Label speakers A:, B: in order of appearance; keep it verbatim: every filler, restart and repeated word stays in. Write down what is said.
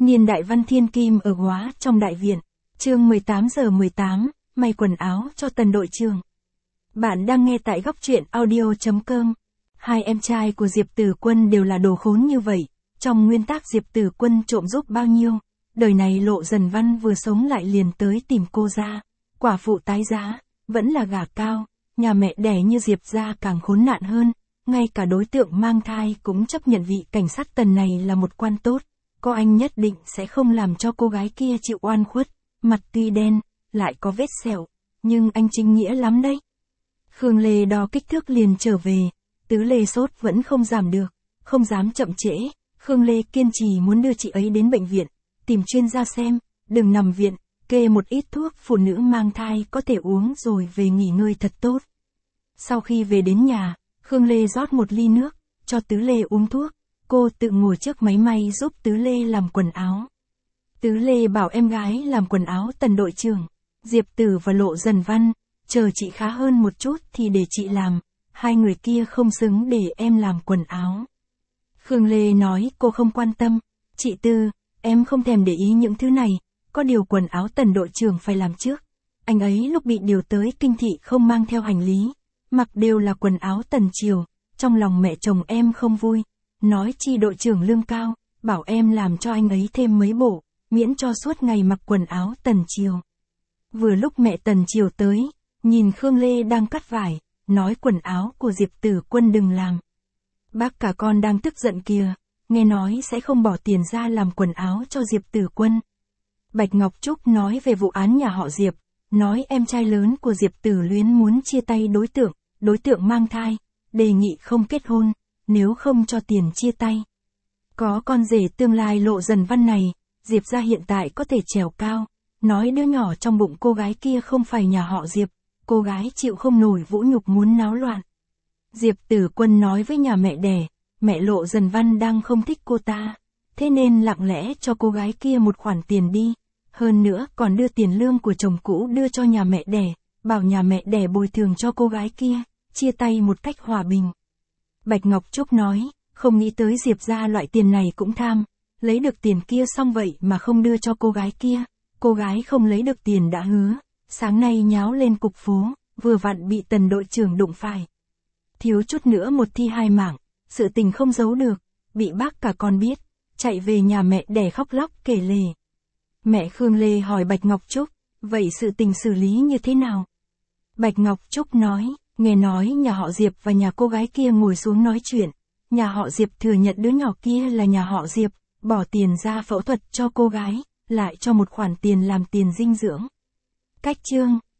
A: Niên đại Văn Thiên Kim ở Góa trong đại viện. Chương mười tám giờ mười tám, may quần áo cho Tần đội trưởng. Bạn đang nghe tại góc truyện audio chấm com. Hai em trai của Diệp Tử Quân đều là đồ khốn như vậy. Trong nguyên tắc Diệp Tử Quân trộm giúp bao nhiêu, đời này Lộ Dần Văn vừa sống lại liền tới tìm cô ra. Quả phụ tái giá, vẫn là gả cao, nhà mẹ đẻ như Diệp gia càng khốn nạn hơn. Ngay cả đối tượng mang thai cũng chấp nhận vị cảnh sát Tần này là một quan tốt. Có anh nhất định sẽ không làm cho cô gái kia chịu oan khuất, mặt tuy đen, lại có vết sẹo, nhưng anh chính nghĩa lắm đấy. Khương Lê đo kích thước liền trở về, Tứ Lê sốt vẫn không giảm được, không dám chậm trễ, Khương Lê kiên trì muốn đưa chị ấy đến bệnh viện, tìm chuyên gia xem, đừng nằm viện, kê một ít thuốc phụ nữ mang thai có thể uống rồi về nghỉ ngơi thật tốt. Sau khi về đến nhà, Khương Lê rót một ly nước, cho Tứ Lê uống thuốc. Cô tự ngồi trước máy may giúp Tứ Lê làm quần áo. Tứ Lê bảo em gái làm quần áo Tần đội trưởng. Diệp Tử và Lộ Dần Văn, chờ chị khá hơn một chút thì để chị làm. Hai người kia không xứng để em làm quần áo. Khương Lê nói cô không quan tâm. Chị Tư, em không thèm để ý những thứ này. Có điều quần áo Tần đội trưởng phải làm trước. Anh ấy lúc bị điều tới kinh thị không mang theo hành lý. Mặc đều là quần áo Tần triều. Trong lòng mẹ chồng em không vui. Nói chi đội trưởng lương cao, bảo em làm cho anh ấy thêm mấy bộ, miễn cho suốt ngày mặc quần áo Tần triều. Vừa lúc mẹ Tần triều tới, nhìn Khương Lê đang cắt vải, nói quần áo của Diệp Tử Quân đừng làm. Bác cả con đang tức giận kìa, nghe nói sẽ không bỏ tiền ra làm quần áo cho Diệp Tử Quân. Bạch Ngọc Trúc nói về vụ án nhà họ Diệp, nói em trai lớn của Diệp Tử Luyến muốn chia tay đối tượng, đối tượng mang thai, đề nghị không kết hôn. Nếu không cho tiền chia tay. Có con rể tương lai Lộ Dần Văn này, Diệp gia hiện tại có thể trèo cao, nói đứa nhỏ trong bụng cô gái kia không phải nhà họ Diệp, cô gái chịu không nổi vũ nhục muốn náo loạn. Diệp Tử Quân nói với nhà mẹ đẻ, mẹ Lộ Dần Văn đang không thích cô ta, thế nên lặng lẽ cho cô gái kia một khoản tiền đi, hơn nữa còn đưa tiền lương của chồng cũ đưa cho nhà mẹ đẻ, bảo nhà mẹ đẻ bồi thường cho cô gái kia, chia tay một cách hòa bình. Bạch Ngọc Trúc nói, không nghĩ tới Diệp gia loại tiền này cũng tham, lấy được tiền kia xong vậy mà không đưa cho cô gái kia, cô gái không lấy được tiền đã hứa, sáng nay nháo lên cục phố, vừa vặn bị Tần đội trưởng đụng phải. Thiếu chút nữa một thi hai mạng, sự tình không giấu được, bị bác cả con biết, chạy về nhà mẹ đẻ khóc lóc kể lể. Mẹ Khương Lê hỏi Bạch Ngọc Trúc, vậy sự tình xử lý như thế nào? Bạch Ngọc Trúc nói, nghe nói nhà họ Diệp và nhà cô gái kia ngồi xuống nói chuyện, nhà họ Diệp thừa nhận đứa nhỏ kia là nhà họ Diệp, bỏ tiền ra phẫu thuật cho cô gái, lại cho một khoản tiền làm tiền dinh dưỡng. Cách chương